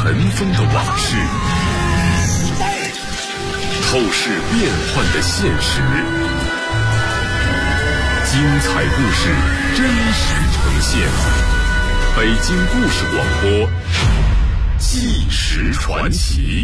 尘封的往事，透视变幻的现实，精彩故事真实呈现。北京故事广播，纪实传奇。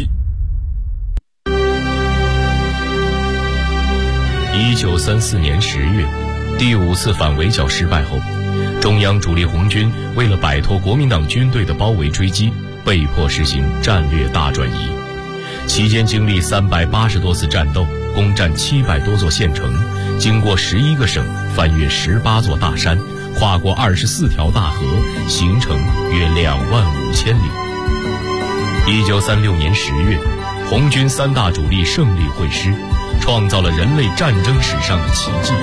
1934年10月，第5次反围剿失败后，中央主力红军为了摆脱国民党军队的包围追击，被迫实行战略大转移。期间经历380多次战斗，攻占700多座县城，经过11个省，翻越18座大山，跨过24条大河，行程约25000里。1936年10月，红军3大主力胜利会师，创造了人类战争史上的奇迹。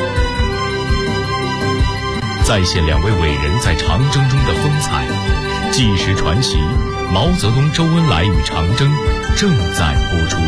再现2位伟人在长征中的风采，纪实传奇毛泽东、周恩来与长征正在播出。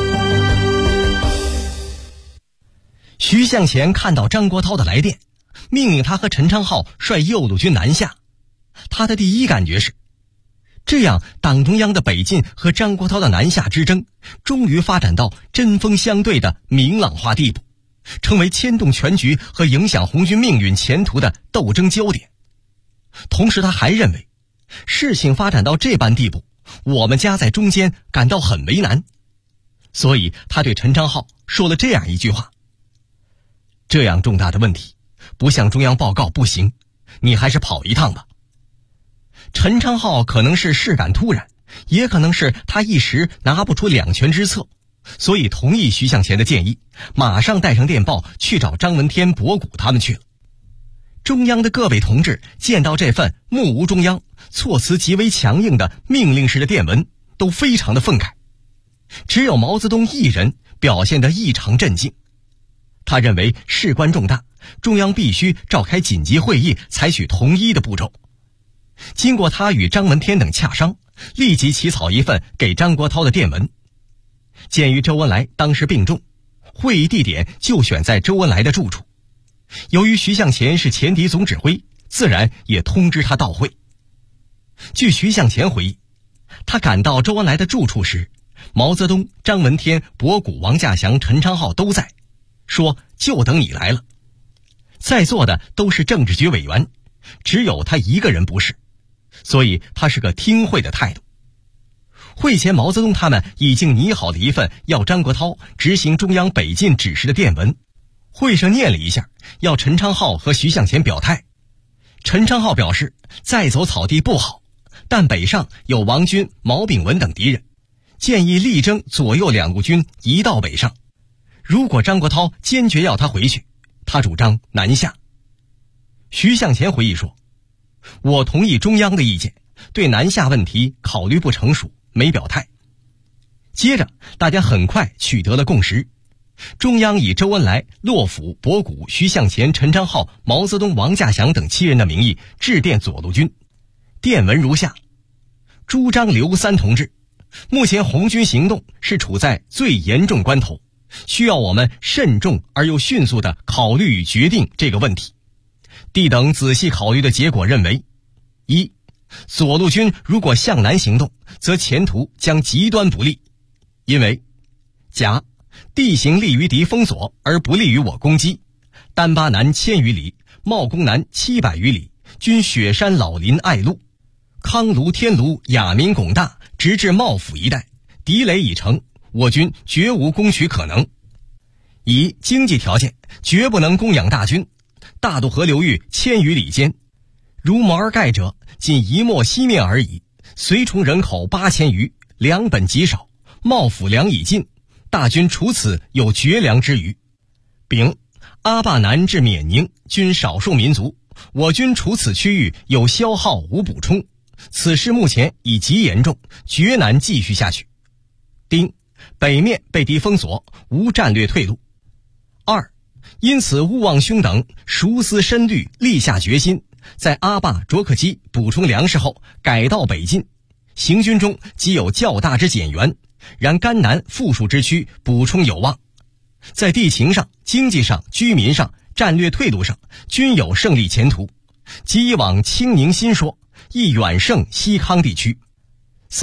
徐向前看到张国焘的来电，命令他和陈昌浩率右路军南下。他的第一感觉是，这样党中央的北进和张国焘的南下之争终于发展到针锋相对的明朗化地步，成为牵动全局和影响红军命运前途的斗争焦点。同时他还认为，事情发展到这般地步，我们夹在中间感到很为难。所以他对陈昌浩说了这样一句话：这样重大的问题，不向中央报告不行，你还是跑一趟吧。陈昌浩可能是事感突然，也可能是他一时拿不出两全之策，所以同意徐向前的建议，马上带上电报去找张闻天、博古他们去了。中央的各位同志见到这份目无中央、措辞极为强硬的命令式的电文，都非常的愤慨。只有毛泽东一人表现得异常镇静。他认为事关重大，中央必须召开紧急会议，采取统一的步骤。经过他与张闻天等洽商，立即起草一份给张国焘的电文。鉴于周恩来当时病重，会议地点就选在周恩来的住处。由于徐向前是前敌总指挥，自然也通知他到会。据徐向前回忆，他赶到周恩来的住处时，毛泽东、张闻天、博古、王稼祥、陈昌浩都在，说就等你来了。在座的都是政治局委员，只有他一个人不是，所以他是个听会的态度。会前毛泽东他们已经拟好了一份要张国焘执行中央北进指示的电文，会上念了一下，要陈昌浩和徐向前表态。陈昌浩表示再走草地不好，但北上有王军、毛炳文等敌人，建议力争左右2路军一道北上。如果张国焘坚决要他回去，他主张南下。徐向前回忆说，我同意中央的意见，对南下问题考虑不成熟，没表态。接着大家很快取得了共识，中央以周恩来、骆甫、博古、徐向前、陈昌浩、毛泽东、王稼祥等7人的名义致电左路军。电文如下：朱张刘3同志，目前红军行动是处在最严重关头，需要我们慎重而又迅速地考虑与决定这个问题。D等仔细考虑的结果认为：1. 左路军如果向南行动，则前途将极端不利，因为甲地形利于敌封锁而不利于我攻击，丹巴南1000余里，茂功南700余里，均雪山老林隘路，康卢、天卢、雅民、巩大直至茂府一带，敌垒已成，我军绝无攻取可能。以经济条件绝不能供养大军，大渡河流域1000余里间，如毛而盖者仅一没西面而已，随从人口8000余，粮本极少，茂府粮已尽，大军除此有绝粮之余。丙阿坝南至缅宁均少数民族，我军除此区域有消耗无补充，此事目前已极严重，绝难继续下去。丁北面被敌封锁，无战略退路。2因此勿忘兄等熟思深虑，立下决心，在阿坝、卓克基补充粮食后改道北进，行军中即有较大之减员，然甘南富庶之区补充有望，在地形上、经济上、居民上、战略退路上均有胜利前途，即往清宁新说，亦远胜西康地区。3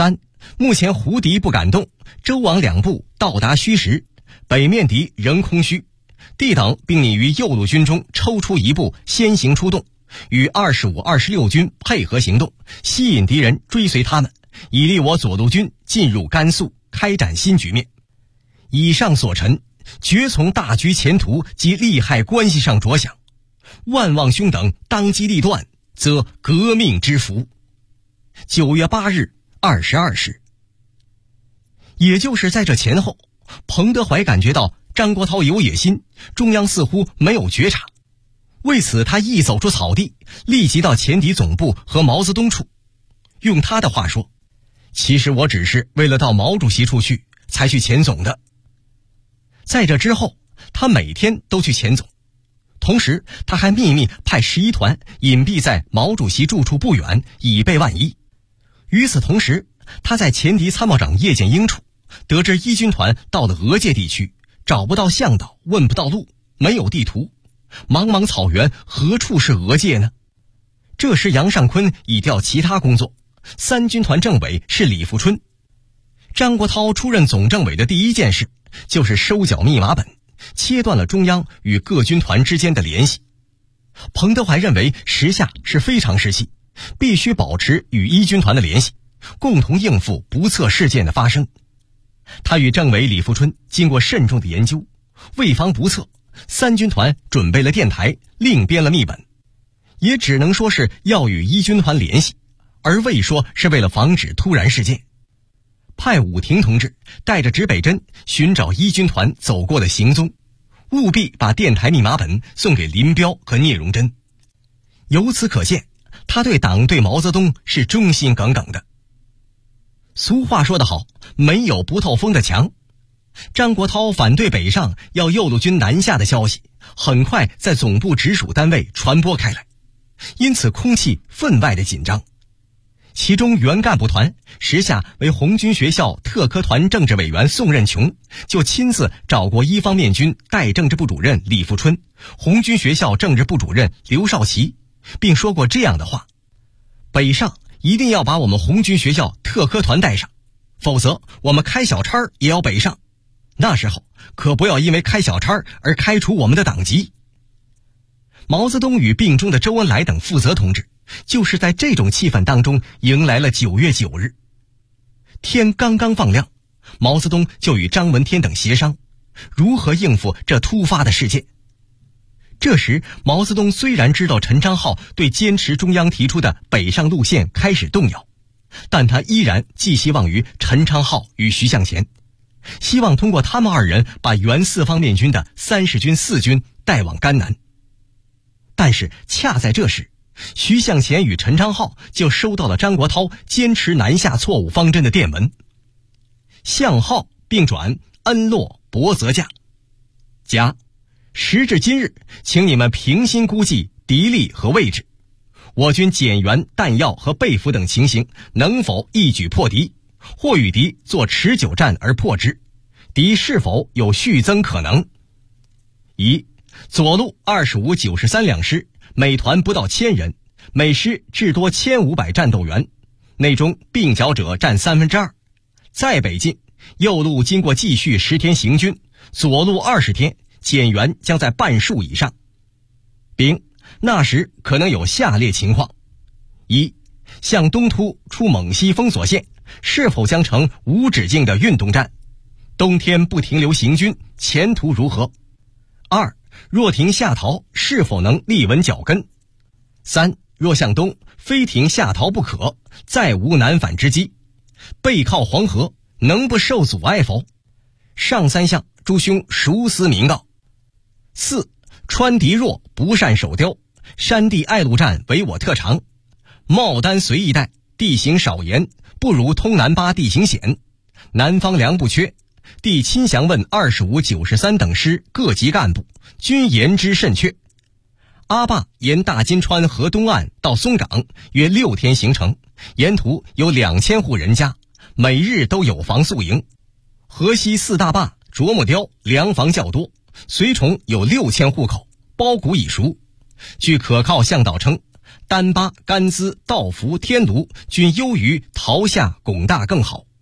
目前胡敌不敢动，周王两部到达虚实，北面敌仍空虚。D等并拟于右路军中抽出一部先行出动，与25、26军配合行动，吸引敌人追随他们，以利我左路军进入甘肃，开展新局面。以上所陈，绝从大局前途及利害关系上着想，万望兄等当机立断，则革命之福。9月8日22时。也就是在这前后，彭德怀感觉到张国焘有野心，中央似乎没有觉察。为此他一走出草地，立即到前敌总部和毛泽东处。用他的话说，其实我只是为了到毛主席处去才去前总的。在这之后，他每天都去前总，同时他还秘密派11团隐蔽在毛主席住处不远，以备万一。与此同时，他在前敌参谋长叶剑英处得知一军团到了俄界地区，找不到向导，问不到路，没有地图，茫茫草原何处是俄界呢？这时杨尚昆已调其他工作，3军团政委是李富春。张国焘出任总政委的第一件事就是收缴密码本，切断了中央与各军团之间的联系。彭德怀认为时下是非常时期，必须保持与一军团的联系，共同应付不测事件的发生。他与政委李富春经过慎重的研究，为防不测，3军团准备了电台，另编了密本，也只能说是要与一军团联系，而未说是为了防止突然事件。派武廷同志带着指北针寻找一军团走过的行踪，务必把电台密码本送给林彪和聂荣臻。由此可见，他对党对毛泽东是忠心耿耿的。俗话说得好，没有不透风的墙。张国焘反对北上，要右路军南下的消息很快在总部直属单位传播开来，因此空气分外的紧张。其中原干部团时下为红军学校特科团政治委员宋任穷就亲自找过一方面军代政治部主任李富春、红军学校政治部主任刘少奇，并说过这样的话：北上一定要把我们红军学校特科团带上，否则我们开小差也要北上，那时候可不要因为开小差而开除我们的党籍。毛泽东与病中的周恩来等负责同志就是在这种气氛当中迎来了9月9日。天刚刚放亮，毛泽东就与张闻天等协商如何应付这突发的事件。这时毛泽东虽然知道陈昌浩对坚持中央提出的北上路线开始动摇，但他依然寄希望于陈昌浩与徐向前，希望通过他们2人把原4方面军的30军4军带往甘南。但是恰在这时，徐向前与陈昌浩就收到了张国焘坚持南下错误方针的电文。向浩并转恩洛伯泽驾，甲，时至今日，请你们平心估计敌力和位置，我军减员、弹药和被俘等情形能否一举破敌，或与敌作持久战而破之，敌是否有续增可能。一，左路25、93两师，每团不到1000人，每师至多1500战斗员，内中并剿者占2/3。再北进，右路经过继续10天行军，左路20天，减员将在半数以上。丙，那时可能有下列情况：一，向东突出蒙西封锁线，是否将成无止境的运动战？冬天不停留行军，前途如何？二，若停下逃，是否能立稳脚跟？三，若向东，非停下逃不可，再无南返之机。背靠黄河，能不受阻碍否？上3项，诸兄熟思明告。四，川敌弱，不善守雕，山地隘路战为我特长。茂丹随意带，地形少盐，不如通南巴地形险。南方粮不缺，弟亲详问25、93等师各级干部，均言之甚确。阿坝沿大金川河东岸到松岗，约6天行程，沿途有2000户人家，每日都有房宿营。河西4大坝啄木雕粮房较多，随从有6000户口，包谷已熟。据可靠向导称，丹巴、甘孜、道孚、天炉均优于陶夏、巩大更好，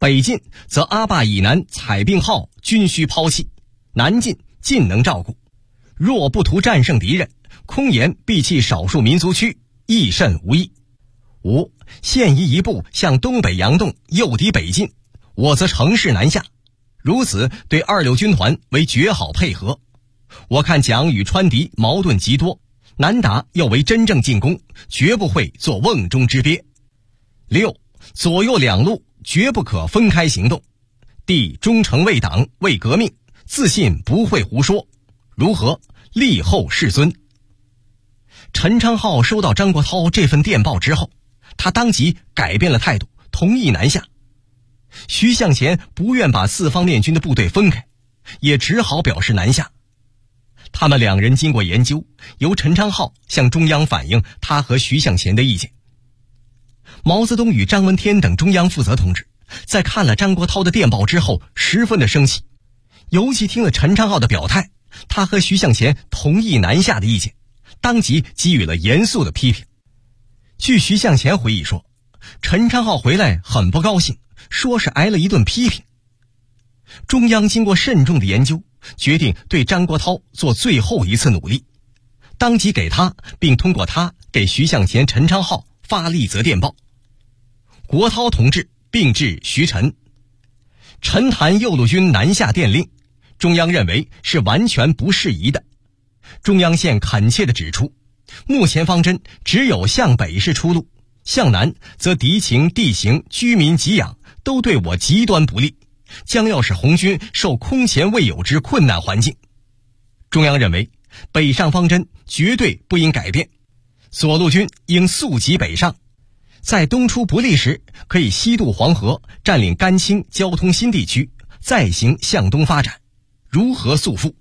北进则阿坝以南采并号均需抛弃，南进尽能照顾。若不图战胜敌人，空言必弃少数民族区，亦甚无益。5. 现移一部向东北佯动，诱敌北进，我则乘势南下，如此对26军团为绝好配合。我看蒋与川敌矛盾极多，难打要为真正进攻，绝不会做瓮中之鳖。6. 左右两路绝不可分开行动，弟忠诚为党为革命，自信不会胡说，如何？立后世尊。陈昌浩收到张国焘这份电报之后，他当即改变了态度，同意南下。徐向前不愿把四方面军的部队分开，也只好表示南下。他们两人经过研究，由陈昌浩向中央反映他和徐向前的意见。毛泽东与张闻天等中央负责同志在看了张国焘的电报之后十分的生气，尤其听了陈昌浩的表态，他和徐向前同意南下的意见，当即给予了严肃的批评。据徐向前回忆说，陈昌浩回来很不高兴，说是挨了一顿批评。中央经过慎重的研究，决定对张国焘做最后一次努力，当即给他并通过他给徐向前、陈昌浩发了一则电报。国焘同志并致徐陈，陈谈右路军南下电令，中央认为是完全不适宜的。中央现恳切地指出，目前方针只有向北是出路，向南则敌情、地形、居民给养都对我极端不利，将要使红军受空前未有之困难环境。中央认为北上方针绝对不应改变，左路军应速疾北上，在东出不利时可以西渡黄河，占领甘青交通新地区，再行向东发展，如何速复？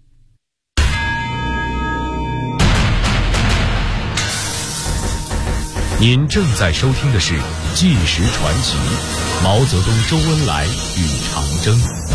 您正在收听的是《纪实传奇》，毛泽东、周恩来与长征。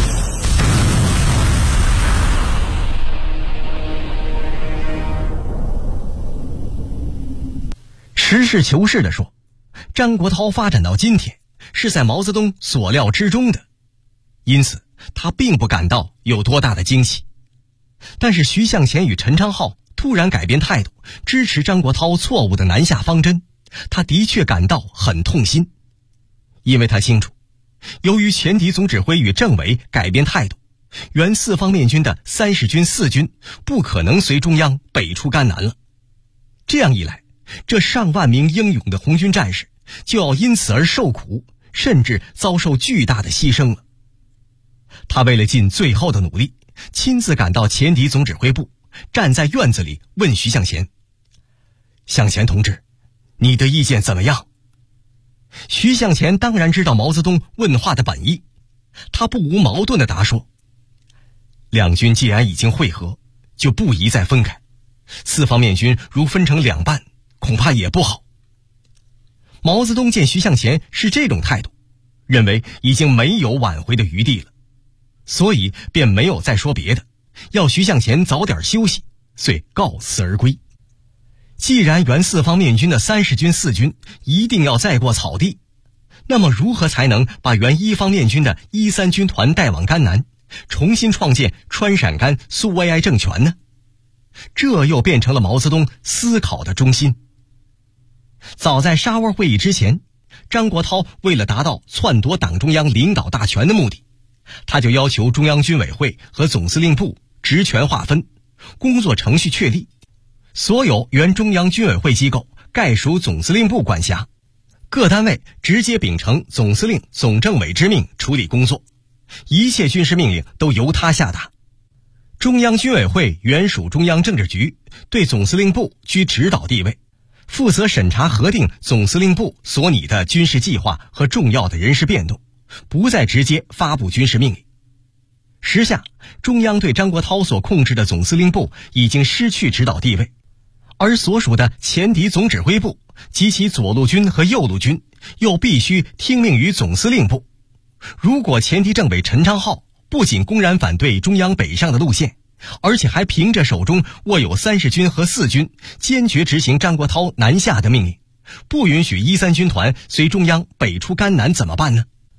实事求是地说，张国焘发展到今天是在毛泽东所料之中的，因此他并不感到有多大的惊喜。但是徐向前与陈昌浩突然改变态度，支持张国焘错误的南下方针，他的确感到很痛心。因为他清楚，由于前敌总指挥与政委改变态度，原四方面军的30军、4军不可能随中央北出甘南了。这样一来，这上万名英勇的红军战士就要因此而受苦，甚至遭受巨大的牺牲了。他为了尽最后的努力，亲自赶到前敌总指挥部，站在院子里问徐向前：向前同志，你的意见怎么样？徐向前当然知道毛泽东问话的本意，他不无矛盾地答说：两军既然已经会合，就不宜再分开，四方面军如分成两半，恐怕也不好。毛泽东见徐向前是这种态度，认为已经没有挽回的余地了，所以便没有再说别的，要徐向前早点休息，遂告辞而归。既然原四方面军的30军、4军一定要再过草地，那么如何才能把原一方面军的13军团带往甘南，重新创建川陕甘苏维埃政权呢？这又变成了毛泽东思考的中心。早在沙窝会议之前，张国焘为了达到篡夺党中央领导大权的目的，他就要求中央军委会和总司令部职权划分，工作程序确立，所有原中央军委会机构概属总司令部管辖，各单位直接秉承总司令、总政委之命处理工作，一切军事命令都由他下达。中央军委会原属中央政治局，对总司令部居指导地位，负责审查核定总司令部所拟的军事计划和重要的人事变动，不再直接发布军事命令。时下，中央对张国焘所控制的总司令部已经失去指导地位，而所属的前敌总指挥部及其左路军和右路军又必须听命于总司令部。如果前敌政委陈昌浩不仅公然反对中央北上的路线，而且还凭着手中握有30军和4军，坚决执行张国焘南下的命令，不允许13军团随中央北出甘南，怎么办呢？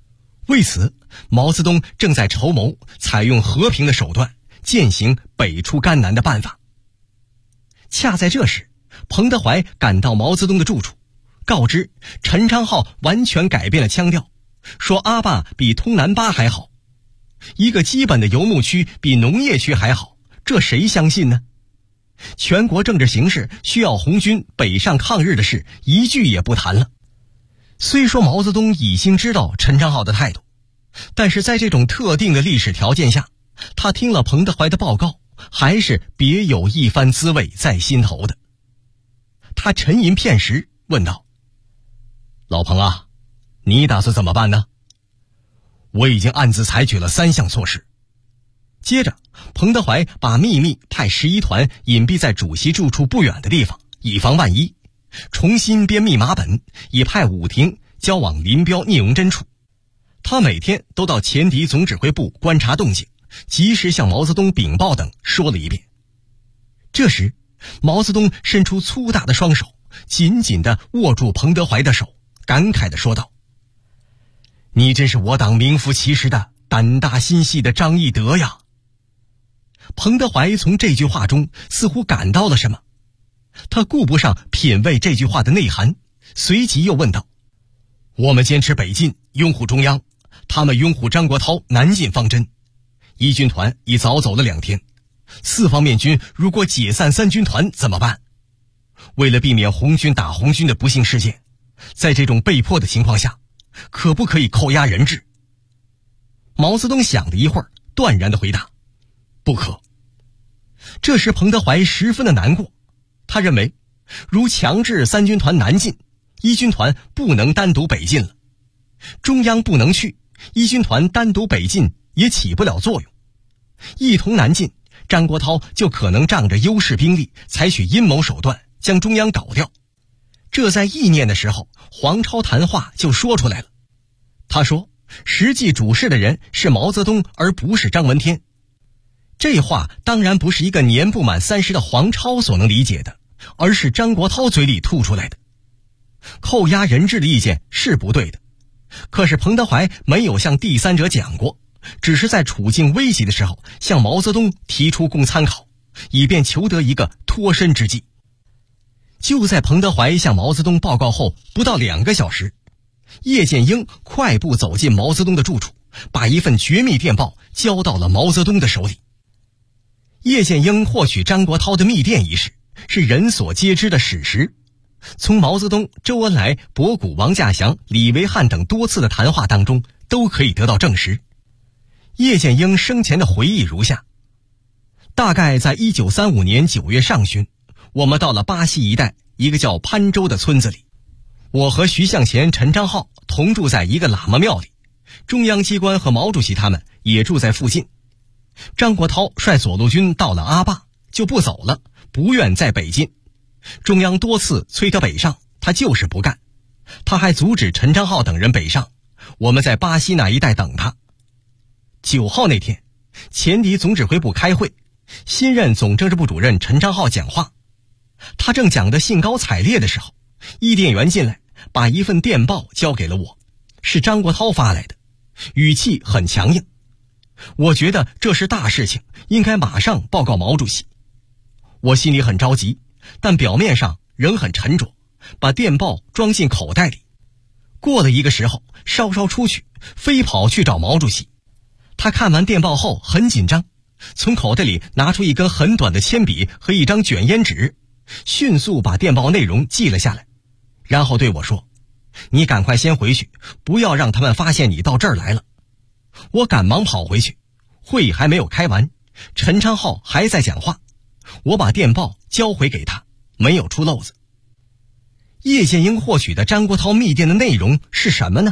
为此，毛泽东正在筹谋采用和平的手段践行北出甘南的办法。恰在这时，彭德怀赶到毛泽东的住处，告知陈昌浩完全改变了腔调，说阿坝比通南巴还好，一个基本的游牧区比农业区还好，这谁相信呢？全国政治形势需要红军北上抗日的事一句也不谈了。虽说毛泽东已经知道陈昌浩的态度，但是在这种特定的历史条件下，他听了彭德怀的报告，还是别有一番滋味在心头的。他沉吟片时问道：老彭啊，你打算怎么办呢？我已经暗自采取了3项措施。接着，彭德怀把秘密派11团隐蔽在主席住处不远的地方，以防万一，重新编密码本，也派武庭交往林彪、聂荣臻处。他每天都到前敌总指挥部观察动静，及时向毛泽东禀报等说了一遍。这时，毛泽东伸出粗大的双手，紧紧地握住彭德怀的手，感慨地说道：你真是我党名副其实的胆大心细的张翼德呀。彭德怀从这句话中似乎感到了什么，他顾不上品味这句话的内涵，随即又问道：我们坚持北进，拥护中央，他们拥护张国焘南进方针，一军团已早走了2天，四方面军如果解散3军团怎么办？为了避免红军打红军的不幸事件，在这种被迫的情况下，可不可以扣押人质？毛泽东想了一会儿，断然地回答：不可。这时彭德怀十分的难过，他认为如强制3军团南进，1军团不能单独北进了，中央不能去，1军团单独北进也起不了作用，一同南进，张国焘就可能仗着优势兵力采取阴谋手段将中央搞掉。这在意念的时候，黄超谈话就说出来了。他说实际主事的人是毛泽东，而不是张闻天。这话当然不是一个年不满30的黄超所能理解的，而是张国焘嘴里吐出来的。扣押人质的意见是不对的，可是彭德怀没有向第三者讲过，只是在处境危急的时候向毛泽东提出供参考，以便求得一个脱身之计。就在彭德怀向毛泽东报告后不到2个小时，叶剑英快步走进毛泽东的住处，把一份绝密电报交到了毛泽东的手里。叶剑英获取张国焘的密电一事是人所皆知的史实，从毛泽东、周恩来、博古、王稼祥、李维汉等多次的谈话当中都可以得到证实。叶剑英生前的回忆如下：大概在1935年9月上旬，我们到了巴西一带一个叫潘州的村子里，我和徐向前、陈昌浩同住在一个喇嘛庙里，中央机关和毛主席他们也住在附近。张国焘率左路军到了阿坝就不走了，不愿再北进，中央多次催他北上，他就是不干。他还阻止陈昌浩等人北上，我们在巴西那一带等他。9号那天，前敌总指挥部开会，新任总政治部主任陈昌浩讲话，他正讲得兴高采烈的时候，伊甸员进来把一份电报交给了我，是张国焘发来的，语气很强硬。我觉得这是大事情，应该马上报告毛主席。我心里很着急，但表面上仍很沉着，把电报装进口袋里。过了一个时候，稍稍出去，飞跑去找毛主席。他看完电报后很紧张，从口袋里拿出一根很短的铅笔和一张卷烟纸，迅速把电报内容记了下来，然后对我说：你赶快先回去，不要让他们发现你到这儿来了。我赶忙跑回去，会议还没有开完，陈昌浩还在讲话，我把电报交回给他，没有出漏子。叶剑英获取的张国焘密电的内容是什么呢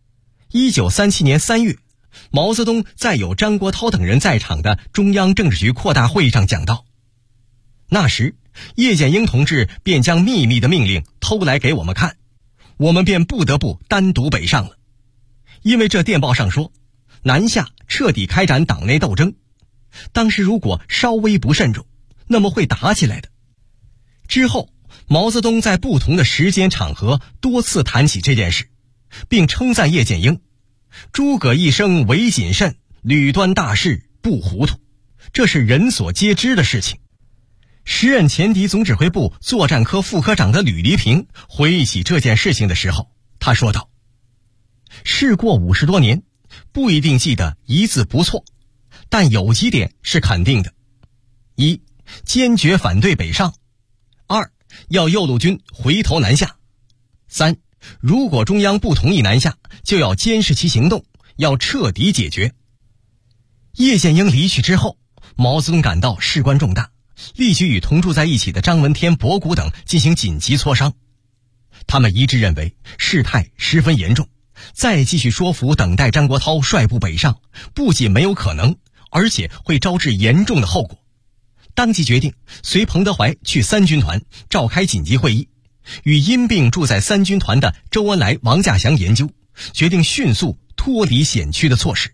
？1937年3月，毛泽东在有张国焘等人在场的中央政治局扩大会议上讲到，那时叶剑英同志便将秘密的命令偷来给我们看，我们便不得不单独北上了。因为这电报上说南下彻底开展党内斗争，当时如果稍微不慎重，那么会打起来的。之后毛泽东在不同的时间场合多次谈起这件事，并称赞叶剑英， 诸葛一生唯谨慎，屡端大事不糊涂，这是人所皆知的事情。时任前敌总指挥部作战科副科长的吕黎平回忆起这件事情的时候，他说道：事过50多年，不一定记得一字不错，但有几点是肯定的：一，坚决反对北上；二，要右路军回头南下；三，如果中央不同意南下，就要监视其行动，要彻底解决。叶剑英离去之后，毛泽东感到事关重大，立即与同住在一起的张闻天、博古等进行紧急磋商。他们一致认为事态十分严重，再继续说服等待张国焘率部北上，不仅没有可能，而且会招致严重的后果。当即决定随彭德怀去三军团召开紧急会议，与因病住在三军团的周恩来、王稼祥研究，决定迅速脱离险区的措施。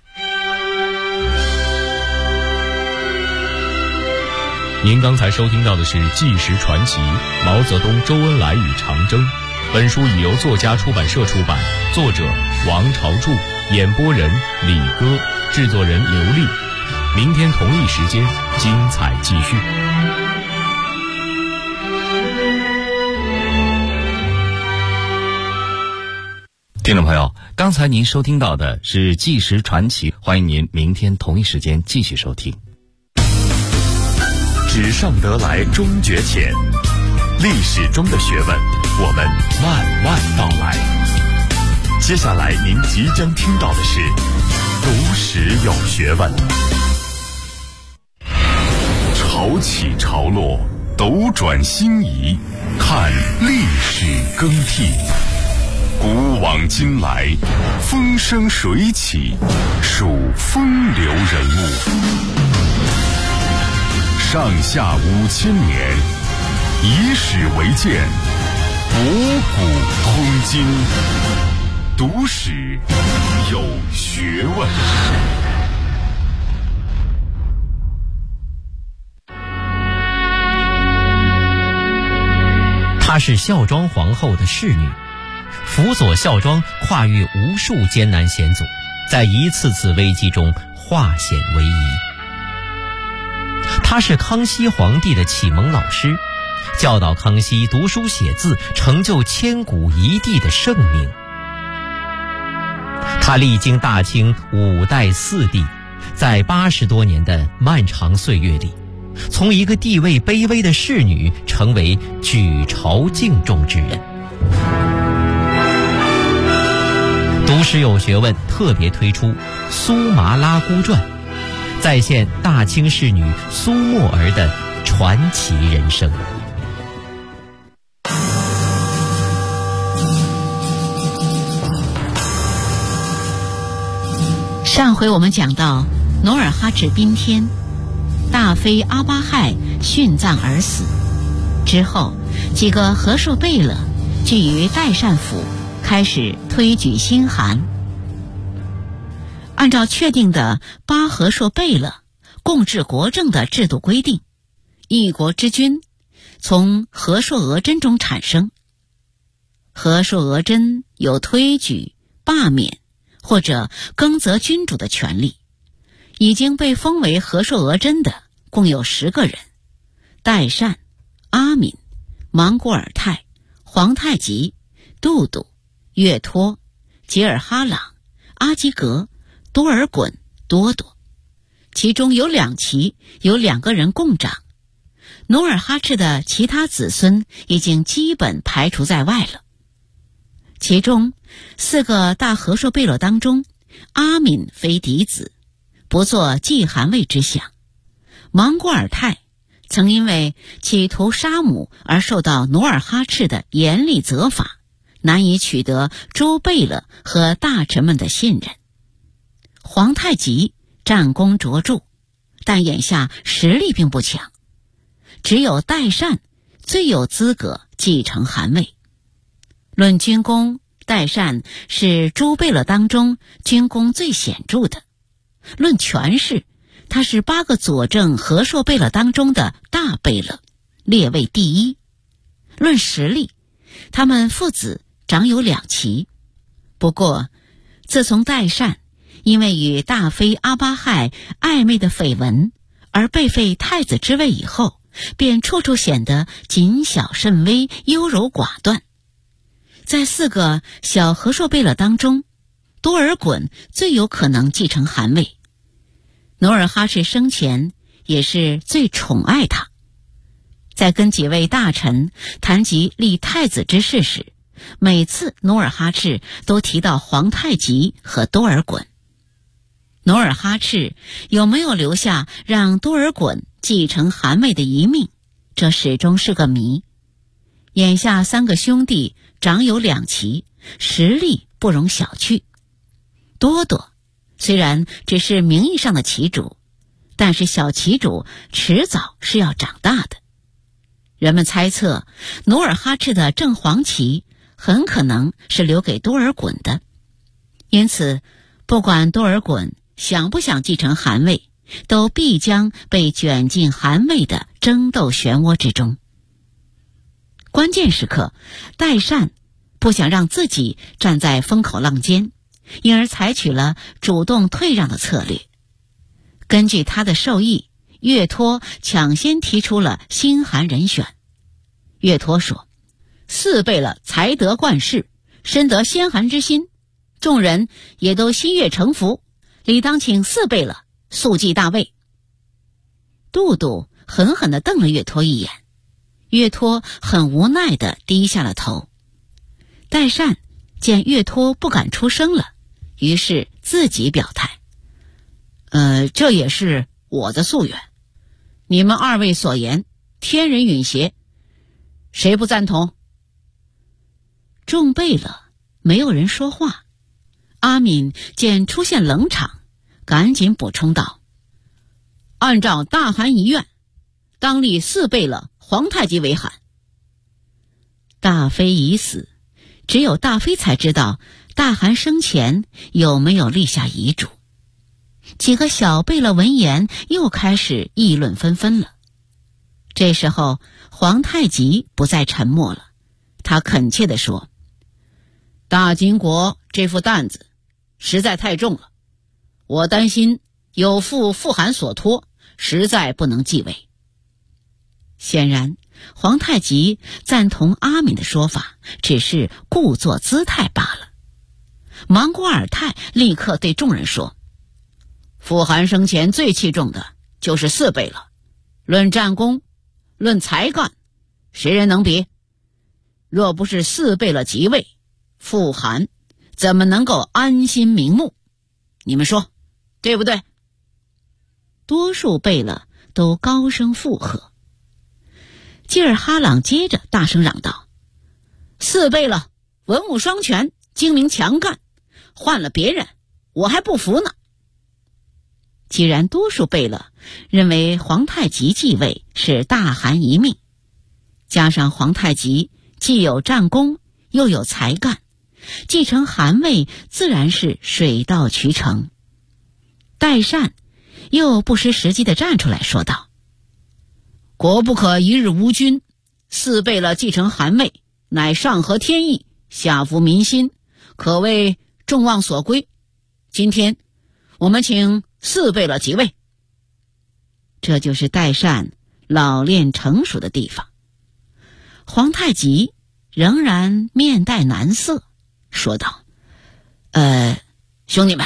您刚才收听到的是《纪实传奇：毛泽东、周恩来与长征》。本书已由作家出版社出版，作者王朝柱，演播人李戈，制作人刘丽。明天同一时间，精彩继续。 听众朋友，刚才您收听到的是《纪实传奇》，欢迎您明天同一时间继续收听。 纸上得来终觉浅，历史中的学问，我们慢慢道来。接下来您即将听到的是读史有学问。潮起潮落，斗转星移，看历史更替。古往今来，风生水起，数风流人物。上下5000年，以史为鉴，博古通今。读史有学问。 她是孝庄皇后的侍女，辅佐孝庄跨越无数艰难险阻，在一次次危机中化险为夷。他是康熙皇帝的启蒙老师，教导康熙读书写字，成就千古一帝的盛名。他历经大清5代4帝，在80多年的漫长岁月里，从一个地位卑微的侍女，成为举朝敬重之人。读史有学问特别推出《苏麻拉姑传》，再现大清侍女苏沫儿的传奇人生。 上回我们讲到努尔哈赤宾天，大妃阿巴亥殉葬而死之后，几个和硕贝勒聚于代善府，开始推举新汗。按照确定的8和硕贝勒共治国政的制度规定，一国之君从和硕额真中产生。和硕额真有推举、罢免或者更择君主的权利。已经被封为和硕额真的共有10个人：代善、阿敏、莽古尔泰、皇太极、杜度、岳托、吉尔哈朗、阿基格、多尔衮、多铎。其中有2旗由2个人共掌。努尔哈赤的其他子孙已经基本排除在外了。其中4个大和硕贝勒当中，阿敏非嫡子，不做继汗位之相。莽古尔泰曾因为企图杀母而受到努尔哈赤的严厉责罚，难以取得诸贝勒和大臣们的信任。皇太极战功卓著，但眼下实力并不强，只有代善最有资格继承汗位。论军功，代善是诸贝勒当中军功最显著的；论权势，他是8个佐证和硕贝勒当中的大贝勒，列位第一。论实力，他们父子长有2旗。不过自从代善因为与大妃阿巴亥暧昧的绯闻而被废太子之位以后，便处处显得谨小慎微、优柔寡断。在4个小和硕贝勒当中，多尔衮最有可能继承汗位。努尔哈赤生前也是最宠爱他。在跟几位大臣谈及立太子之事时，每次努尔哈赤都提到皇太极和多尔衮。努尔哈赤有没有留下让多尔衮继承汗位的遗命，这始终是个谜。眼下3个兄弟长有2旗，实力不容小觑。多多虽然只是名义上的旗主，但是小旗主迟早是要长大的。人们猜测努尔哈赤的正黄旗很可能是留给多尔衮的，因此不管多尔衮想不想继承汗位，都必将被卷进汗位的争斗漩涡之中。关键时刻，代善不想让自己站在风口浪尖，因而采取了主动退让的策略。根据他的授意，岳托抢先提出了新汗人选。岳托说：“4贝勒才德冠世，深得先汗之心，众人也都心悦诚服，理当请4贝勒速继大位。”都督狠狠地瞪了岳托一眼，岳托很无奈地低下了头。代善见岳托不敢出声了，于是自己表态：“这也是我的夙愿。你们2位所言，天人允协，谁不赞同？”众贝勒没有人说话。阿敏见出现冷场，赶紧补充道：“按照大汗遗愿，当立4贝勒皇太极为汗。”大妃已死，只有大妃才知道大汗生前有没有立下遗嘱。几个小贝勒闻言又开始议论纷纷了。这时候皇太极不再沉默了，他恳切地说：“大金国这副担子实在太重了，我担心有负父汗所托，实在不能继位。”显然皇太极赞同阿敏的说法，只是故作姿态罢了。莽古尔泰立刻对众人说：“父汗生前最器重的就是4贝勒，论战功，论才干，谁人能比？若不是4贝勒即位，父汗怎么能够安心瞑目？你们说对不对？”多数贝勒都高声附和。济尔哈朗接着大声嚷道：“4贝勒文武双全，精明强干，换了别人我还不服呢。”既然多数贝勒认为皇太极继位是大汗遗命，加上皇太极既有战功又有才干，继承汗位自然是水到渠成。代善又不失时机地站出来说道：“国不可一日无君，4贝勒继承汗位，乃上合天意，下服民心，可谓众望所归。今天我们请4贝勒即位。”这就是代善老练成熟的地方。皇太极仍然面带难色，说道：“兄弟们，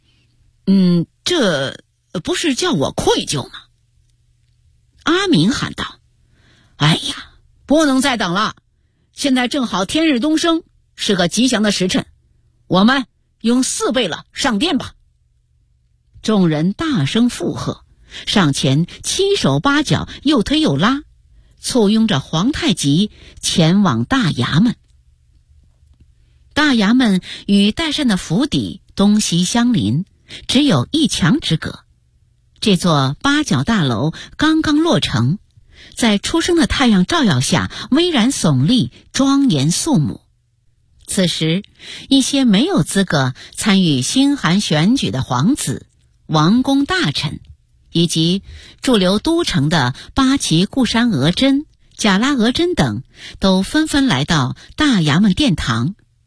这不是叫我愧疚吗？”阿敏喊道：“哎呀，不能再等了，现在正好天日东升，是个吉祥的时辰，我们用4贝勒上殿吧。”众人大声附和，上前七手八脚，又推又拉，簇拥着皇太极前往大衙门。大衙门与代善的府邸东西相邻，只有1墙之隔。这座8角大楼刚刚落成，在初升的太阳照耀下巍然耸立，庄严肃穆。此时一些没有资格参与新汗选举的皇子、王公大臣，以及驻留都城的八旗固山额真、贾拉额真等，都纷纷来到大衙门殿堂。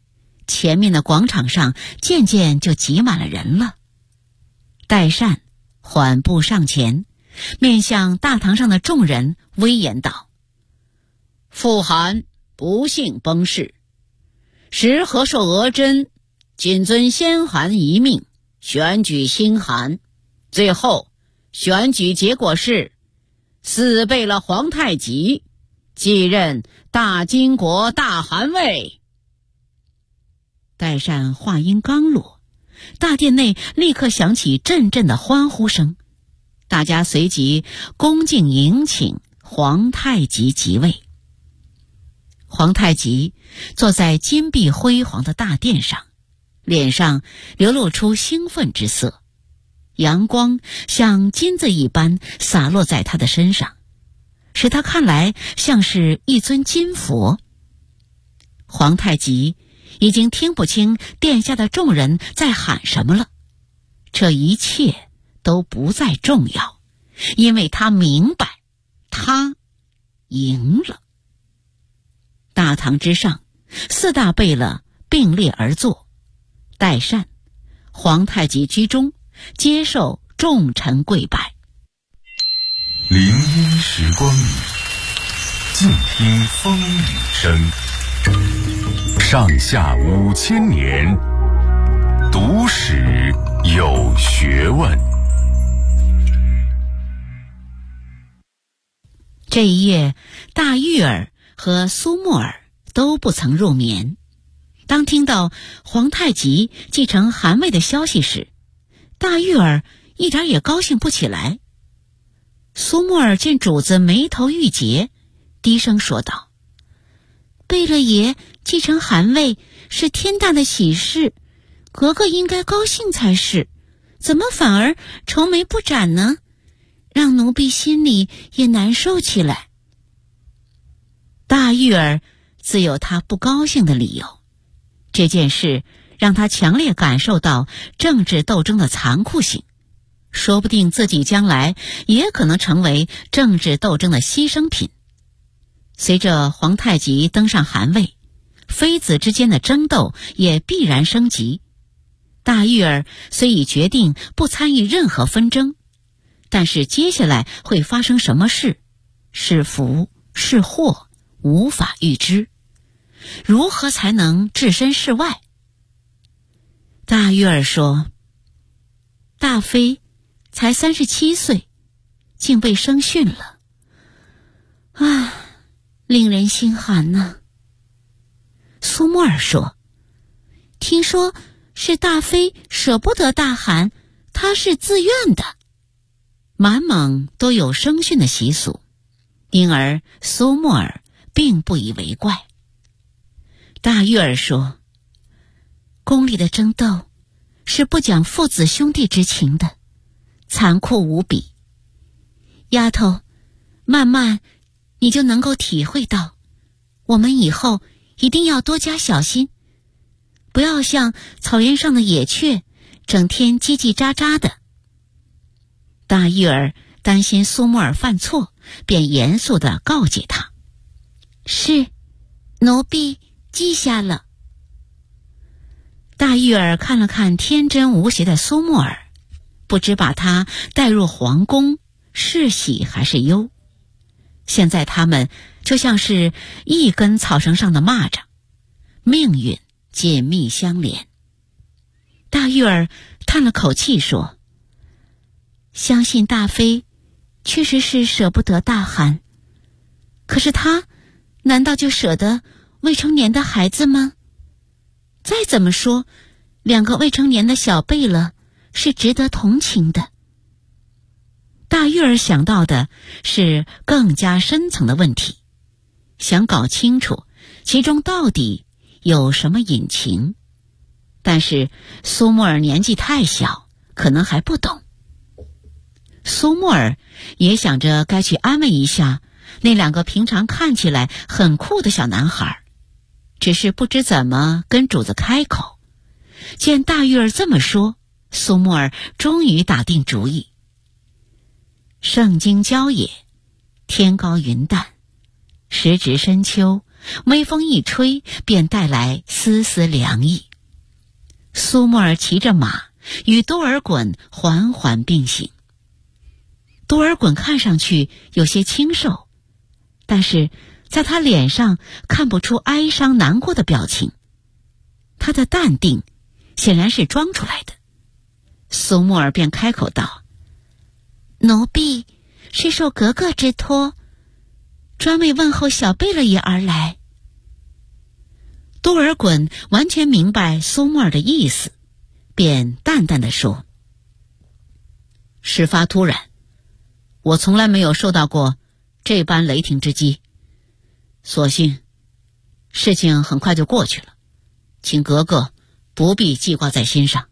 前面的广场上渐渐就挤满了人了。代善缓步上前，面向大堂上的众人威严道：傅韩不幸崩逝，时和硕娥真谨遵先韩遗命，选举新韩，最后选举结果是死贝勒皇太极继任大金国大汗位。代善话音刚落，大殿内立刻响起阵阵的欢呼声，大家随即恭敬迎请皇太极即位。皇太极坐在金碧辉煌的大殿上，脸上流露出兴奋之色，阳光像金子一般洒落在他的身上，使他看来像是一尊金佛。皇太极已经听不清殿下的众人在喊什么了，这一切都不再重要，因为他明白，他赢了。大堂之上，四大贝勒并列而坐，代善、皇太极居中，接受众臣跪拜。 林荫时光里，静听风雨声。上下5000年，读史有学问。 这一夜，大玉儿和苏沫儿都不曾入眠。当听到皇太极继承汗位的消息时，大玉儿一点也高兴不起来。苏沫儿见主子眉头郁结，低声说道：贝勒爷继承汗位是天大的喜事，格格应该高兴才是，怎么反而愁眉不展呢？让奴婢心里也难受起来。大玉儿自有她不高兴的理由，这件事让她强烈感受到政治斗争的残酷性，说不定自己将来也可能成为政治斗争的牺牲品。随着皇太极登上汗位，妃子之间的争斗也必然升级。大玉儿虽已决定不参与任何纷争，但是接下来会发生什么事，是福是祸，无法预知。如何才能置身事外？大玉儿说：大妃才37岁，竟被生训了，啊，令人心寒呐。苏沫儿说：听说是大妃舍不得大汗，她是自愿的。满蒙都有生训的习俗，因而苏沫儿并不以为怪。大玉儿说：宫里的争斗是不讲父子兄弟之情的，残酷无比。丫头，慢慢你就能够体会到，我们以后一定要多加小心，不要像草原上的野雀，整天叽叽喳喳的。大玉儿担心苏沫儿犯错，便严肃地告诫他：是，奴婢记下了。大玉儿看了看天真无邪的苏沫儿，不知把她带入皇宫是喜还是忧。现在他们就像是一根草绳上的蚂蚱，命运紧密相连。大玉儿叹了口气说：相信大妃确实是舍不得大汗，可是她难道就舍得未成年的孩子吗？再怎么说，2个未成年的小贝勒是值得同情的。大玉儿想到的是更加深层的问题，想搞清楚其中到底有什么隐情。但是苏沫儿年纪太小，可能还不懂。苏沫儿也想着该去安慰一下那2个平常看起来很酷的小男孩，只是不知怎么跟主子开口。见大玉儿这么说，苏沫儿终于打定主意。盛京郊野，天高云淡，时值深秋， 微风一吹，便带来丝丝凉意。苏沫儿骑着马，与多尔衮缓缓并行。多尔衮看上去有些清瘦，但是在他脸上看不出哀伤难过的表情，他的淡定显然是装出来的。苏沫儿便开口道：“奴婢是受格格之托，专为问候小贝勒爷而来。”多尔衮完全明白苏沫儿的意思，便淡淡地说：“事发突然，我从来没有受到过这般雷霆之击，所幸事情很快就过去了，请格格不必记挂在心上。”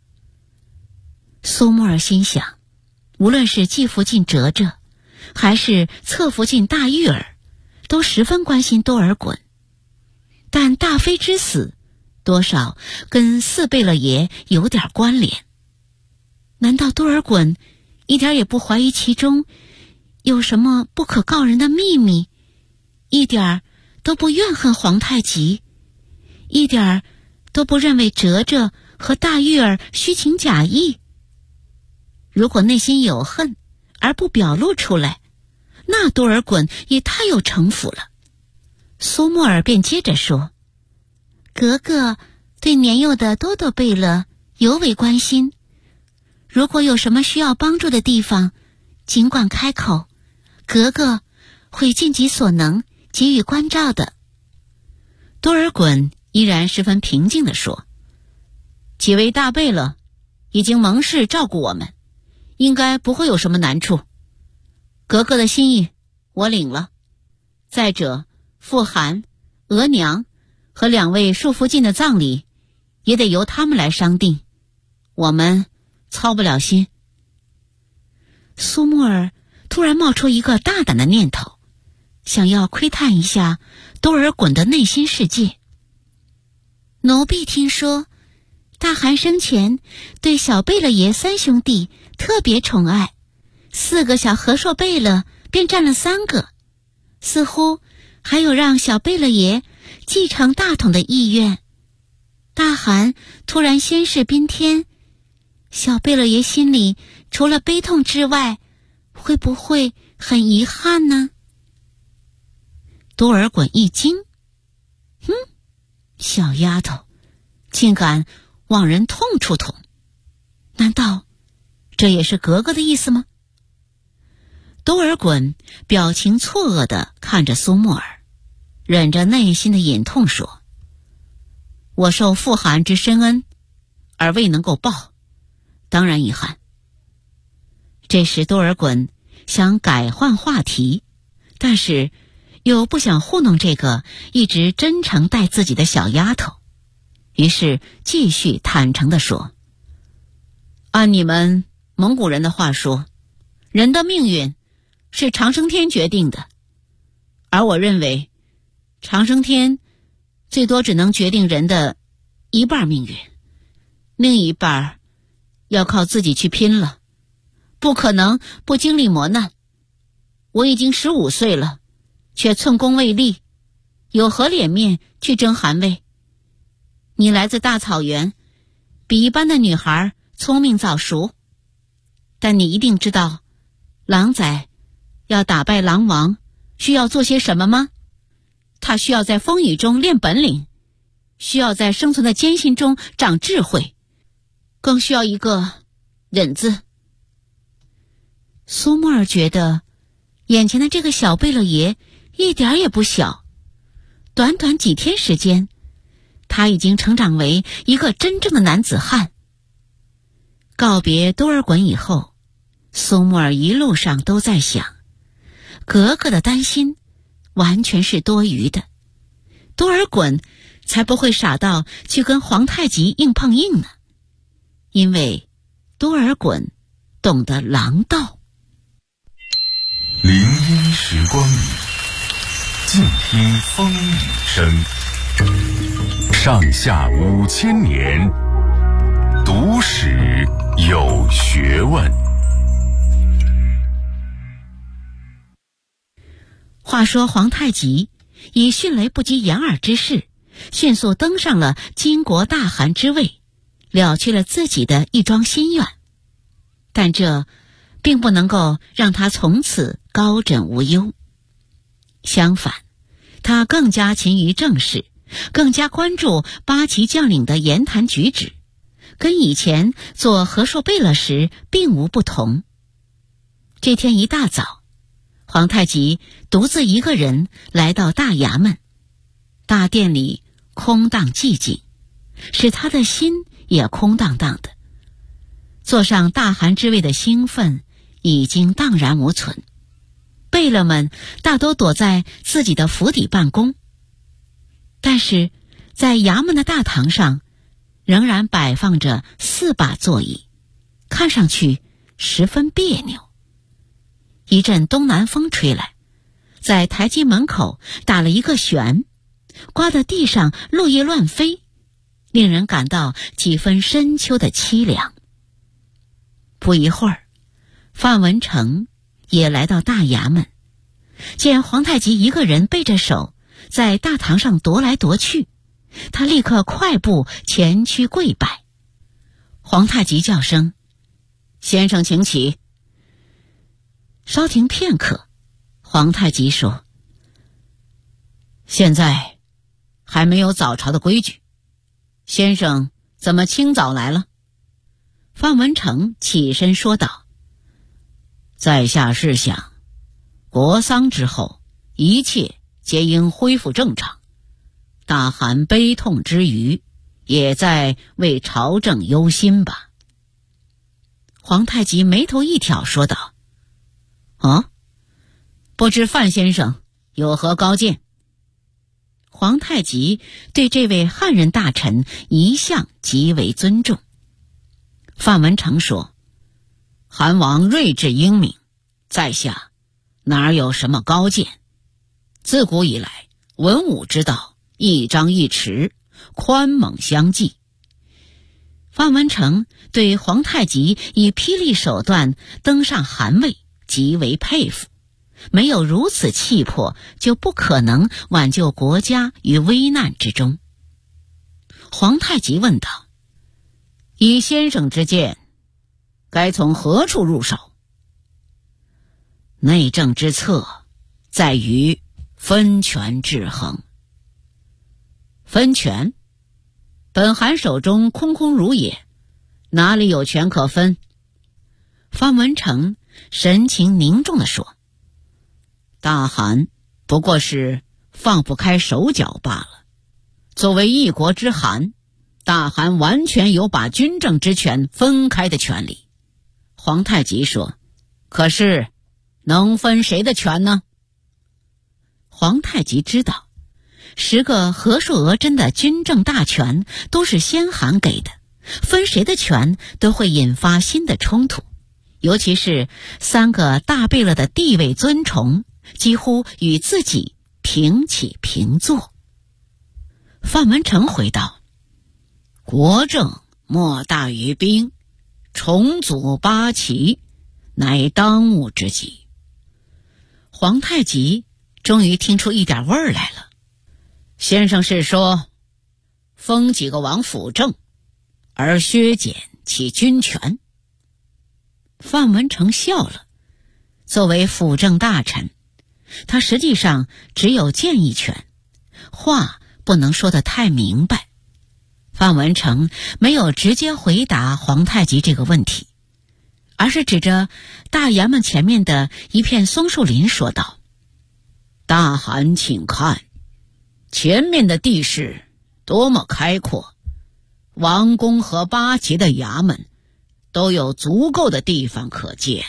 苏沫儿心想，无论是继父近哲哲，还是侧福晋大玉儿，都十分关心多尔衮，但大妃之死多少跟四贝勒爷有点关联。难道多尔衮一点也不怀疑其中有什么不可告人的秘密，一点都不怨恨皇太极，一点都不认为哲哲和大玉儿虚情假意？如果内心有恨而不表露出来，那多尔衮也太有城府了。苏沫儿便接着说：“格格对年幼的多多贝勒尤为关心，如果有什么需要帮助的地方，尽管开口，格格会尽己所能给予关照的。”多尔衮依然十分平静地说：“几位大贝勒已经盟誓照顾我们，应该不会有什么难处。格格的心意我领了，再者傅寒、额娘和2位束缚进的葬礼也得由他们来商定，我们操不了心。”苏沫儿突然冒出一个大胆的念头，想要窥探一下多尔衮的内心世界。奴婢听说大汗生前对小贝勒爷3兄弟特别宠爱，4个小和硕贝勒便占了3个，似乎还有让小贝勒爷继承大统的意愿。大汗突然仙逝宾天，小贝勒爷心里除了悲痛之外，会不会很遗憾呢？多尔衮一惊，小丫头竟敢往人痛处捅，难道这也是格格的意思吗？多尔衮表情错愕地看着苏沫儿，忍着内心的隐痛说：“我受傅寒之深恩，而未能够报，当然遗憾。”这时多尔衮想改换话题，但是又不想糊弄这个一直真诚待自己的小丫头，于是继续坦诚地说：“按你们蒙古人的话说，人的命运是长生天决定的，而我认为长生天最多只能决定人的一半命运，另一半要靠自己去拼了，不可能不经历磨难。我已经15岁了，却寸功未立，有何脸面去争汗位？你来自大草原，比一般的女孩聪明早熟，但你一定知道狼崽要打败狼王需要做些什么吗？他需要在风雨中练本领，需要在生存的艰辛中长智慧，更需要一个忍字。”苏沫儿觉得眼前的这个小贝勒爷一点也不小，短短几天时间，他已经成长为一个真正的男子汉。告别多尔衮以后，苏沫儿一路上都在想，格格的担心完全是多余的，多尔衮才不会傻到去跟皇太极硬碰硬呢，因为多尔衮懂得狼道。 林荫时光里，静听风雨声。上下5000年，读史有学问。 话说皇太极以迅雷不及掩耳之势，迅速登上了金国大汗之位，了却了自己的一桩心愿。但这并不能够让他从此高枕无忧。相反，他更加勤于政事，更加关注八旗将领的言谈举止，跟以前做和硕贝勒时并无不同。这天一大早，皇太极独自一个人来到大衙门，大殿里空荡寂静，使他的心也空荡荡的。坐上大汗之位的兴奋已经荡然无存，贝勒们大都躲在自己的府邸办公，但是在衙门的大堂上仍然摆放着4把座椅，看上去十分别扭。一阵东南风吹来，在台阶门口打了一个旋，刮得地上落叶乱飞，令人感到几分深秋的凄凉。不一会儿，范文成也来到大衙门，见皇太极一个人背着手在大堂上踱来踱去，他立刻快步前去跪拜。皇太极叫声：“先生请起。”稍停片刻，皇太极说：“现在还没有早朝的规矩，先生怎么清早来了？”范文成起身说道：“在下是想，国丧之后，一切皆应恢复正常。大汗悲痛之余，也在为朝政忧心吧。”皇太极眉头一挑，说道：“哦，不知范先生有何高见？”皇太极对这位汉人大臣一向极为尊重。范文成说：“韩王睿智英明，在下哪有什么高见？自古以来，文武之道一张一弛，宽猛相济。”范文成对皇太极以霹雳手段登上汗位极为佩服，没有如此气魄，就不可能挽救国家于危难之中。皇太极问道：“以先生之见，该从何处入手？”内政之策在于分权制衡。分权？本汗手中空空如也，哪里有权可分？范文成神情凝重地说：“大汗不过是放不开手脚罢了。作为一国之汗，大汗完全有把军政之权分开的权利。”皇太极说：“可是能分谁的权呢？”皇太极知道10个和硕俄真的军政大权都是先汗给的，分谁的权都会引发新的冲突，尤其是3个大贝勒的地位尊崇几乎与自己平起平坐。范文成回道：“国政莫大于兵，重组八旗乃当务之急。”皇太极终于听出一点味儿来了。先生是说封几个王辅政，而削减其军权？范文成笑了。作为辅政大臣，他实际上只有建议权，话不能说得太明白。范文成没有直接回答皇太极这个问题，而是指着大衙门前面的一片松树林说道：“大汗请看，前面的地势多么开阔，王宫和八旗的衙门都有足够的地方可见。”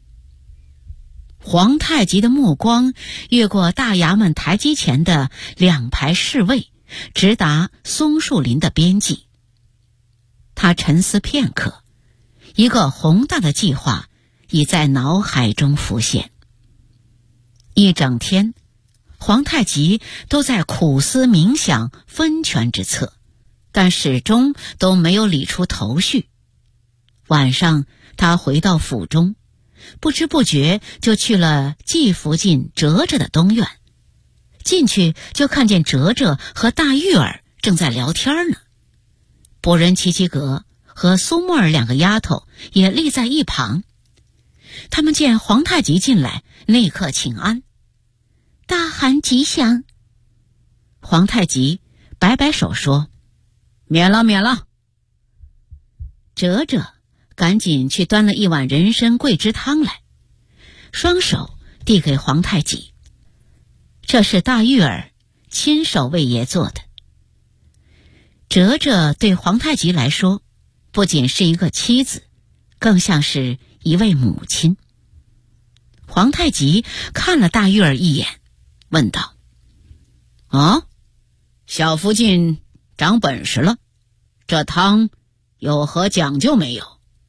皇太极的目光越过大衙门台阶前的2排侍卫，直达松树林的边际。他沉思片刻，一个宏大的计划已在脑海中浮现。一整天，皇太极都在苦思冥想分权之策，但始终都没有理出头绪。晚上，他回到府中，不知不觉就去了蓟附近折着的东院。 进去就看见哲哲和大玉儿正在聊天呢。博人齐齐格和苏沫儿两个丫头也立在一旁。他们见皇太极进来，立刻请安。大汗吉祥。皇太极摆摆手说：免了免了。哲哲赶紧去端了一碗人参桂枝汤来，双手递给皇太极。这是大玉儿亲手为爷做的。哲哲对皇太极来说，不仅是一个妻子，更像是一位母亲。皇太极看了大玉儿一眼，问道：啊，小福晋长本事了，这汤有何讲究没有？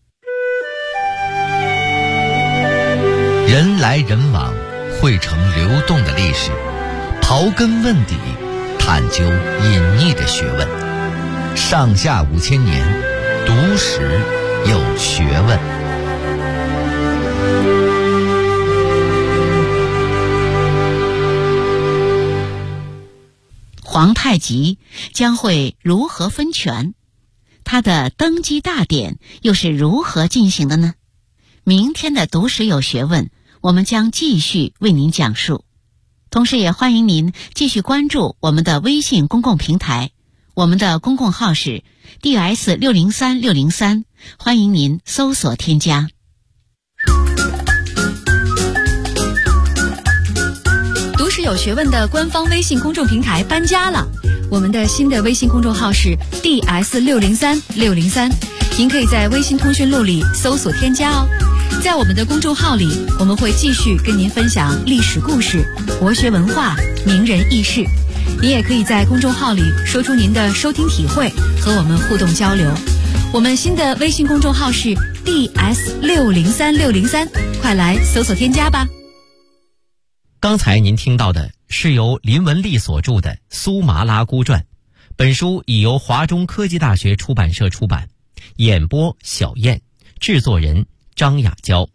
人来人往，汇成流动的历史，刨根问底，探究隐匿的学问。上下5000年，读史有学问。 皇太极将会如何分权？他的登基大典又是如何进行的呢？明天的读史有学问，我们将继续为您讲述。同时也欢迎您继续关注我们的微信公共平台，我们的公共号是 DS603603，欢迎您搜索添加。 读史有学问的官方微信公众平台搬家了，我们的新的微信公众号是 DS603603，您可以在微信通讯录里搜索添加哦。在我们的公众号里，我们会继续跟您分享历史故事、国学文化、名人轶事。您也可以在公众号里说出您的收听体会，和我们互动交流。我们新的微信公众号是 DS603603，快来搜索添加吧。 刚才您听到的是由林文丽所著的《苏麻拉姑传》，本书已由华中科技大学出版社出版，演播小燕，制作人张雅娇。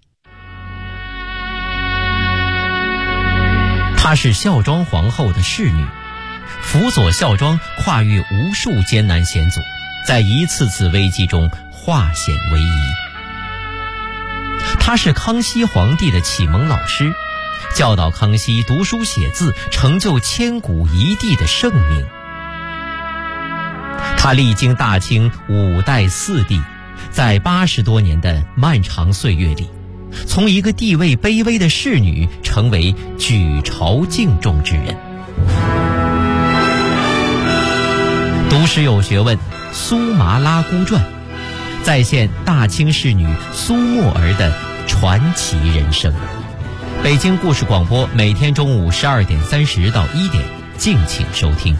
她是孝庄皇后的侍女，辅佐孝庄跨越无数艰难险阻，在一次次危机中化险为夷。她是康熙皇帝的启蒙老师，教导康熙读书写字，成就千古一帝的盛名。他历经大清5代4帝，在80多年的漫长岁月里，从一个地位卑微的侍女成为举朝敬重之人。读史有学问，苏麻拉姑传再现大清侍女苏沫儿的传奇人生。北京故事广播每天中午12点30到1点，敬请收听。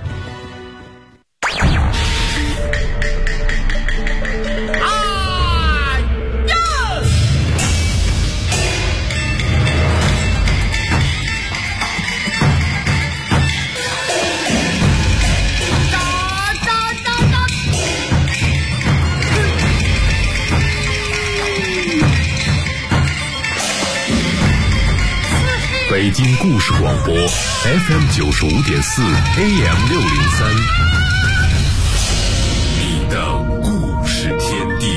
北京故事广播 FM95.4 AM603，你的故事天地。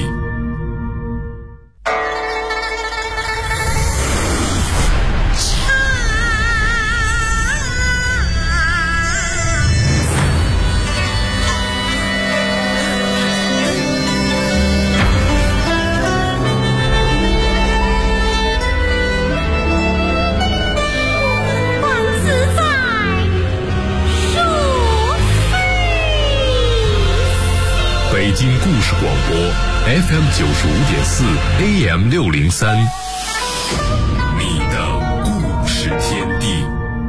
北京故事广播 FM95.4 AM603，你的故事天地。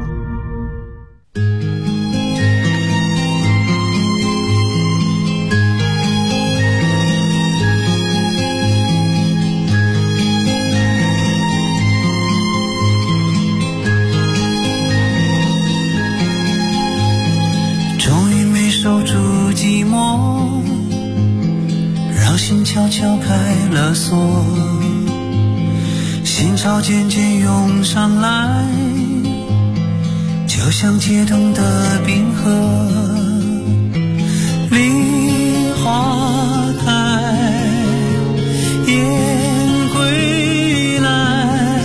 终于没守住寂寞，让心悄悄开了锁，心潮渐渐涌上来，就像像街灯的冰河，梨花开，雁归来，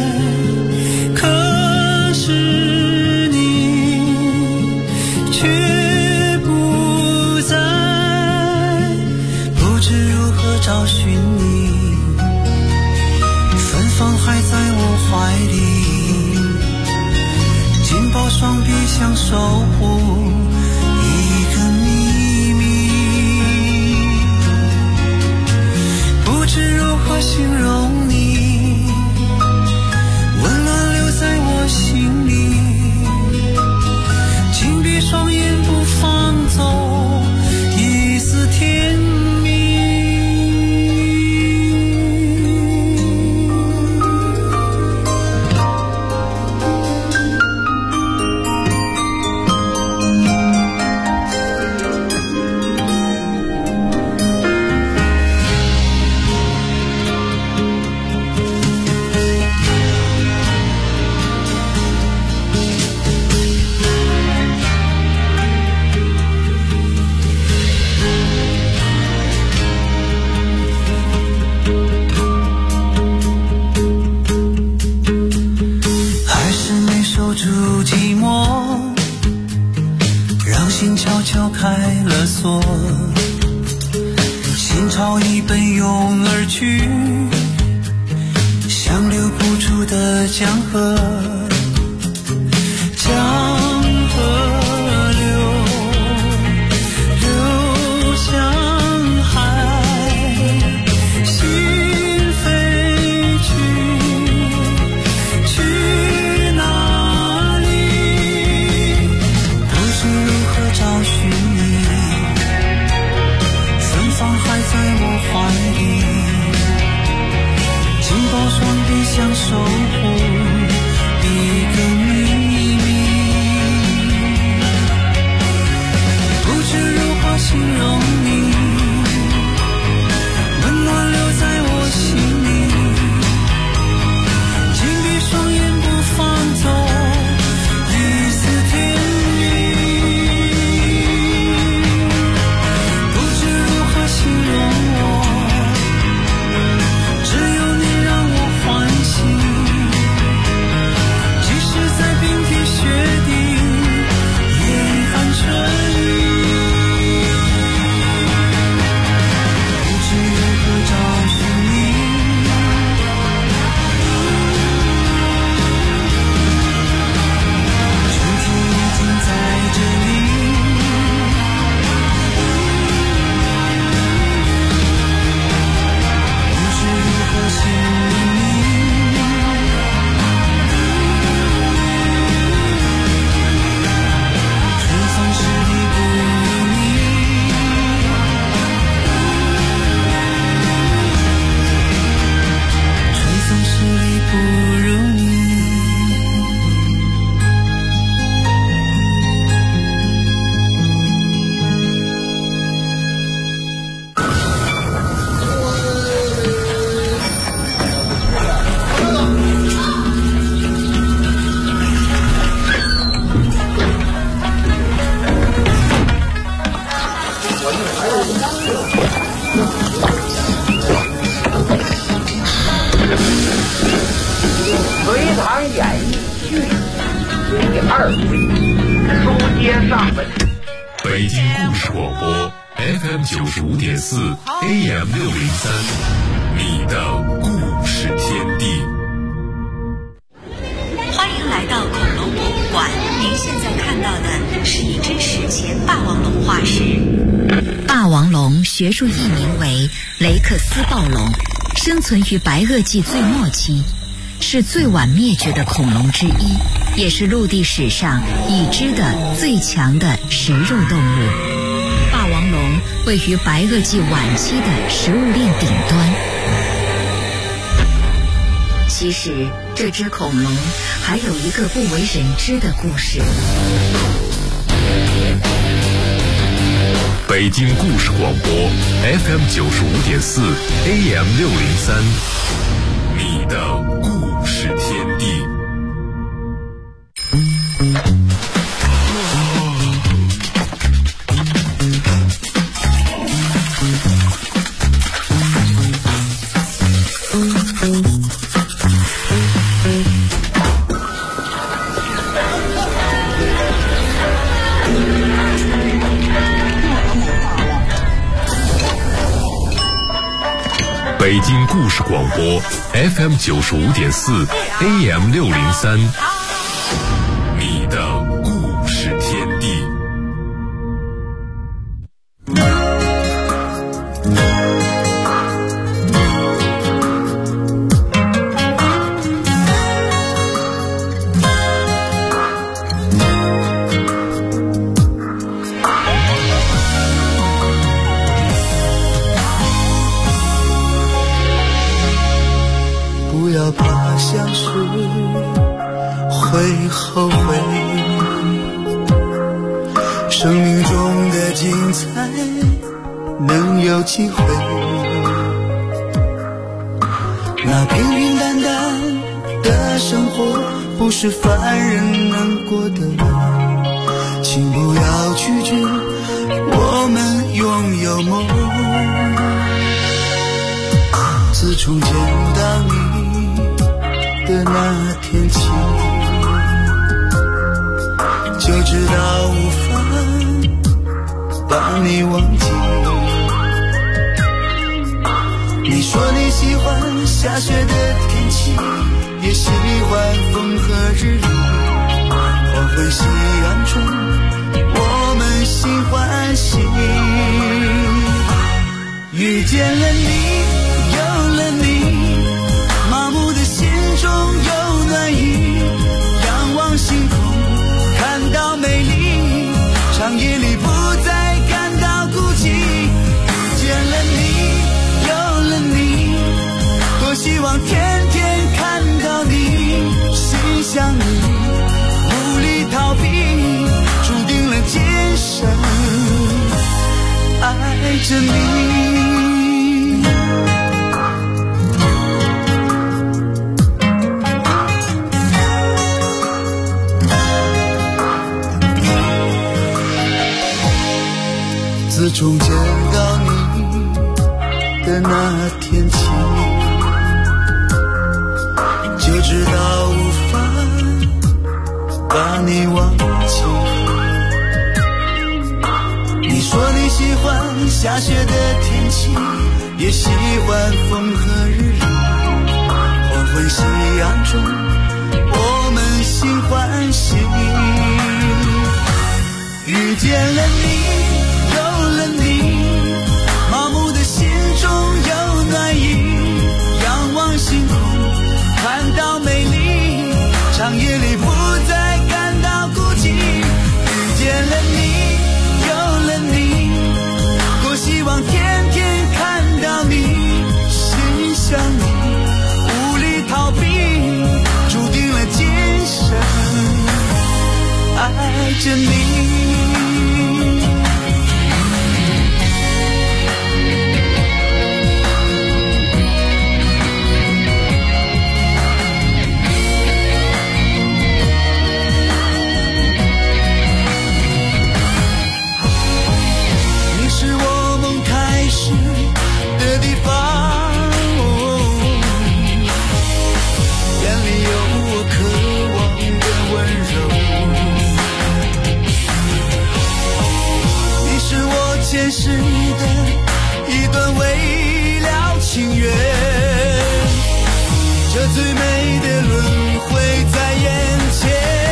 可是你却不在，不知如何找寻你，芬芳还在我怀里，紧抱双臂想守护一个秘密，不知如何形容你，温暖留在我心里，紧闭双眼不放走一丝甜蜜。敲开了锁，心潮已奔涌而去，像流不住的江河，江河流向海，心飞去哪里？不知如何找寻你，芬芳还在我怀里，紧抱双臂想守护一个秘密，不知如何形容你，温暖留在我心里，紧闭双眼不放走一丝甜蜜，不知如何形容我，只有你让我欢喜，即使在冰天雪地严寒春雨，不知如何找寻你，春天已经在这里，不知如何形容你，春风十里不如你，春风十里不如你。 隋唐演义续第2回，书接上文。 北京故事广播 FM 95.4 AM 603，你的故事天地。 欢迎来到恐龙博物馆，您现在看到的是一只史前霸王龙化石。霸王龙学术译名为雷克斯暴龙，生存于白垩纪最末期，是最晚灭绝的恐龙之一，也是陆地史上已知的最强的食肉动物。霸王龙位于白垩纪晚期的食物链顶端。其实这只恐龙还有一个不为人知的故事。 北京故事广播 FM 95.4 AM 603，你的故事天地。 听故事广播 FM 95.4 AM 603，你的故事天地。 怕相识会后悔，生命中的精彩能有机会，那平平淡淡的生活不是凡人能过的，请不要拒绝我们拥有梦。自从见到你的那天起，就知道无法把你忘记。你说你喜欢下雪的天气，也喜欢风和日丽，黄昏夕阳中我们心欢喜。遇见了你，有了你，麻木的心中有暖意，仰望星空看到美丽，长夜里不再感到孤寂。遇见了你，有了你，多希望天天看到你，心想你，无力逃避，注定了今生爱着你。自从见到你的那天起，就知道无法把你忘记。你说你喜欢下雪的天气，也喜欢风和日丽，黄昏夕阳中我们心欢喜。遇见了你，有了你，麻木的心中有暖意，仰望星空看到美丽，长夜里不再感到孤寂。遇见了你，有了你，多希望天天看到你，心想你，无力逃避，注定了今生爱着你。前世